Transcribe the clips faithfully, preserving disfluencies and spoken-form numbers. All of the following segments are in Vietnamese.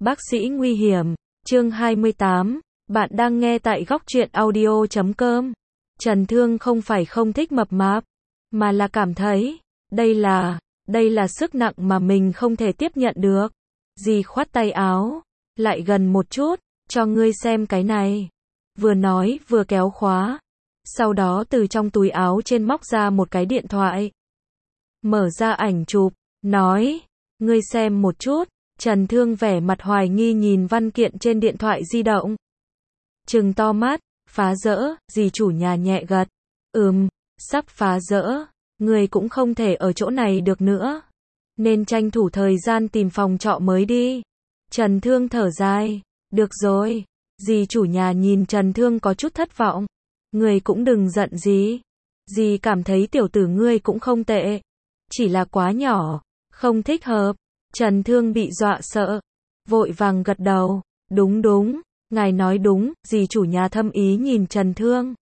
Bác sĩ nguy hiểm, chương hai mươi tám, bạn đang nghe tại góc truyện audio chấm com. Trần Thương không phải không thích mập mạp, mà là cảm thấy, đây là, đây là sức nặng mà mình không thể tiếp nhận được. Dì khoát tay áo, lại gần một chút, cho ngươi xem cái này. Vừa nói vừa kéo khóa, sau đó từ trong túi áo trên móc ra một cái điện thoại. Mở ra ảnh chụp, nói, ngươi xem một chút. Trần Thương vẻ mặt hoài nghi nhìn văn kiện trên điện thoại di động. Trừng to mắt, phá rỡ, dì chủ nhà nhẹ gật. Ừm, sắp phá rỡ, người cũng không thể ở chỗ này được nữa. Nên tranh thủ thời gian tìm phòng trọ mới đi. Trần Thương thở dài, được rồi. Dì chủ nhà nhìn Trần Thương có chút thất vọng. Người cũng đừng giận dì. Dì cảm thấy tiểu tử ngươi cũng không tệ. Chỉ là quá nhỏ, không thích hợp. Trần Thương bị dọa sợ, vội vàng gật đầu, đúng đúng, ngài nói đúng, dì chủ nhà thâm ý nhìn Trần Thương.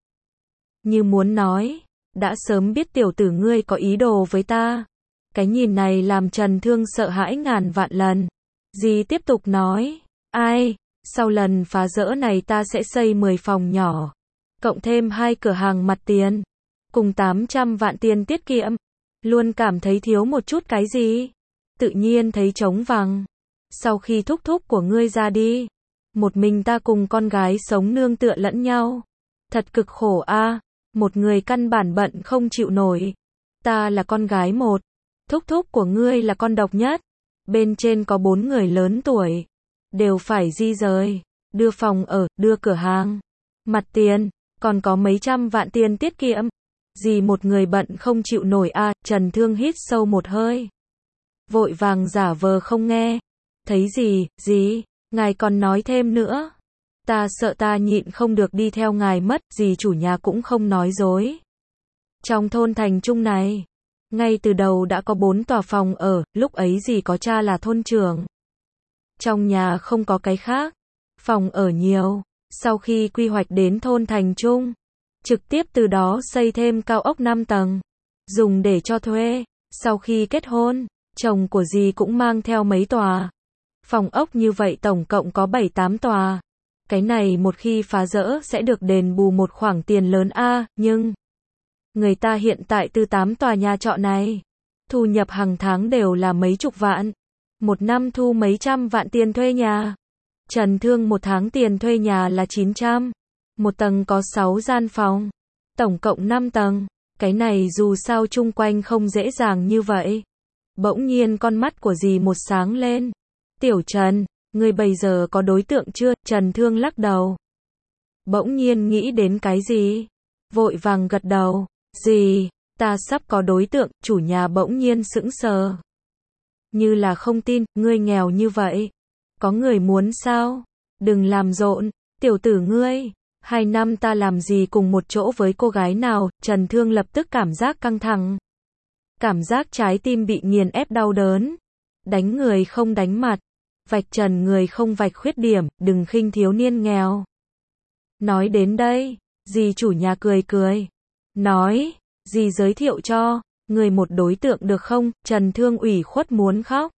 Như muốn nói, đã sớm biết tiểu tử ngươi có ý đồ với ta. Cái nhìn này làm Trần Thương sợ hãi ngàn vạn lần. Dì tiếp tục nói, ai, sau lần phá rỡ này ta sẽ xây mười phòng nhỏ, cộng thêm hai cửa hàng mặt tiền, cùng tám trăm vạn tiền tiết kiệm. Luôn cảm thấy thiếu một chút cái gì. Tự nhiên thấy trống vắng. Sau khi thúc thúc của ngươi ra đi, một mình ta cùng con gái sống nương tựa lẫn nhau. Thật cực khổ a, một người căn bản bận không chịu nổi. Ta là con gái một, thúc thúc của ngươi là con độc nhất. Bên trên có bốn người lớn tuổi, đều phải di rời, đưa phòng ở, đưa cửa hàng, mặt tiền, còn có mấy trăm vạn tiền tiết kiệm. Gì một người bận không chịu nổi a, Trần Thương hít sâu một hơi. Vội vàng giả vờ không nghe. Thấy gì, gì, ngài còn nói thêm nữa. Ta sợ ta nhịn không được đi theo ngài mất, dì chủ nhà cũng không nói dối. Trong thôn thành trung này, ngay từ đầu đã có bốn tòa phòng ở, lúc ấy dì có cha là thôn trưởng. Trong nhà không có cái khác, phòng ở nhiều, sau khi quy hoạch đến thôn thành trung, trực tiếp từ đó xây thêm cao ốc năm tầng, dùng để cho thuê. Sau khi kết hôn, chồng của dì cũng mang theo mấy tòa phòng ốc như vậy, tổng cộng có bảy tám tòa. Cái này một khi phá rỡ sẽ được đền bù một khoản tiền lớn a, nhưng người ta hiện tại từ tám tòa nhà trọ này, thu nhập hàng tháng đều là mấy chục vạn, một năm thu mấy trăm vạn tiền thuê nhà. Trần Thương một tháng tiền thuê nhà là chín trăm, một tầng có sáu gian phòng, tổng cộng năm tầng. Cái này dù sao chung quanh không dễ dàng như vậy. Bỗng nhiên con mắt của dì một sáng lên. Tiểu Trần, ngươi bây giờ có đối tượng chưa? Trần Thương lắc đầu. Bỗng nhiên nghĩ đến cái gì? Vội vàng gật đầu. Dì, ta sắp có đối tượng. Chủ nhà bỗng nhiên sững sờ. Như là không tin, ngươi nghèo như vậy. Có người muốn sao? Đừng làm rộn, tiểu tử ngươi. Hai năm ta làm gì cùng một chỗ với cô gái nào? Trần Thương lập tức cảm giác căng thẳng. Cảm giác trái tim bị nghiền ép đau đớn. Đánh người không đánh mặt, vạch trần người không vạch khuyết điểm, đừng khinh thiếu niên nghèo. Nói đến đây, dì chủ nhà cười cười. Nói, dì giới thiệu cho người một đối tượng được không? Trần Thương ủy khuất muốn khóc.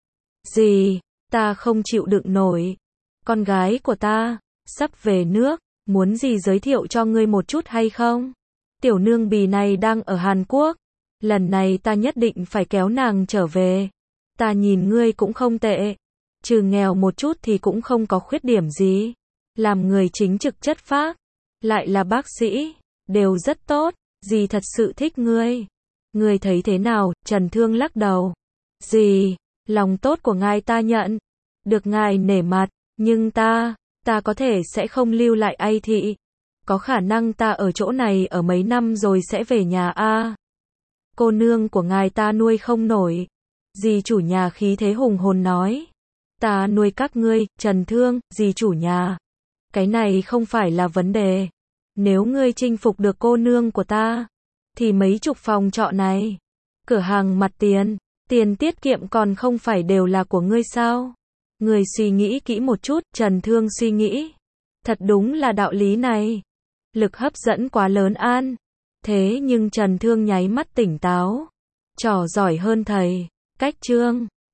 Dì, ta không chịu đựng nổi. Con gái của ta sắp về nước, muốn dì giới thiệu cho ngươi một chút hay không? Tiểu nương bì này đang ở Hàn Quốc. Lần này ta nhất định phải kéo nàng trở về. Ta nhìn ngươi cũng không tệ. Trừ nghèo một chút thì cũng không có khuyết điểm gì. Làm người chính trực chất phác, lại là bác sĩ, đều rất tốt. Dì thật sự thích ngươi. Ngươi thấy thế nào? Trần Thương lắc đầu. Dì, lòng tốt của ngài ta nhận. Được ngài nể mặt. Nhưng ta, ta có thể sẽ không lưu lại Ai Thị. Có khả năng ta ở chỗ này ở mấy năm rồi sẽ về nhà a. Cô nương của ngài ta nuôi không nổi. Dì chủ nhà khí thế hùng hồn nói. Ta nuôi các ngươi. Trần Thương, dì chủ nhà. Cái này không phải là vấn đề. Nếu ngươi chinh phục được cô nương của ta, thì mấy chục phòng trọ này, cửa hàng mặt tiền, tiền tiết kiệm còn không phải đều là của ngươi sao? Ngươi suy nghĩ kỹ một chút. Trần Thương suy nghĩ. Thật đúng là đạo lý này. Lực hấp dẫn quá lớn an. Thế nhưng Trần Thương nháy mắt tỉnh táo. Trò giỏi hơn thầy. Cách chương.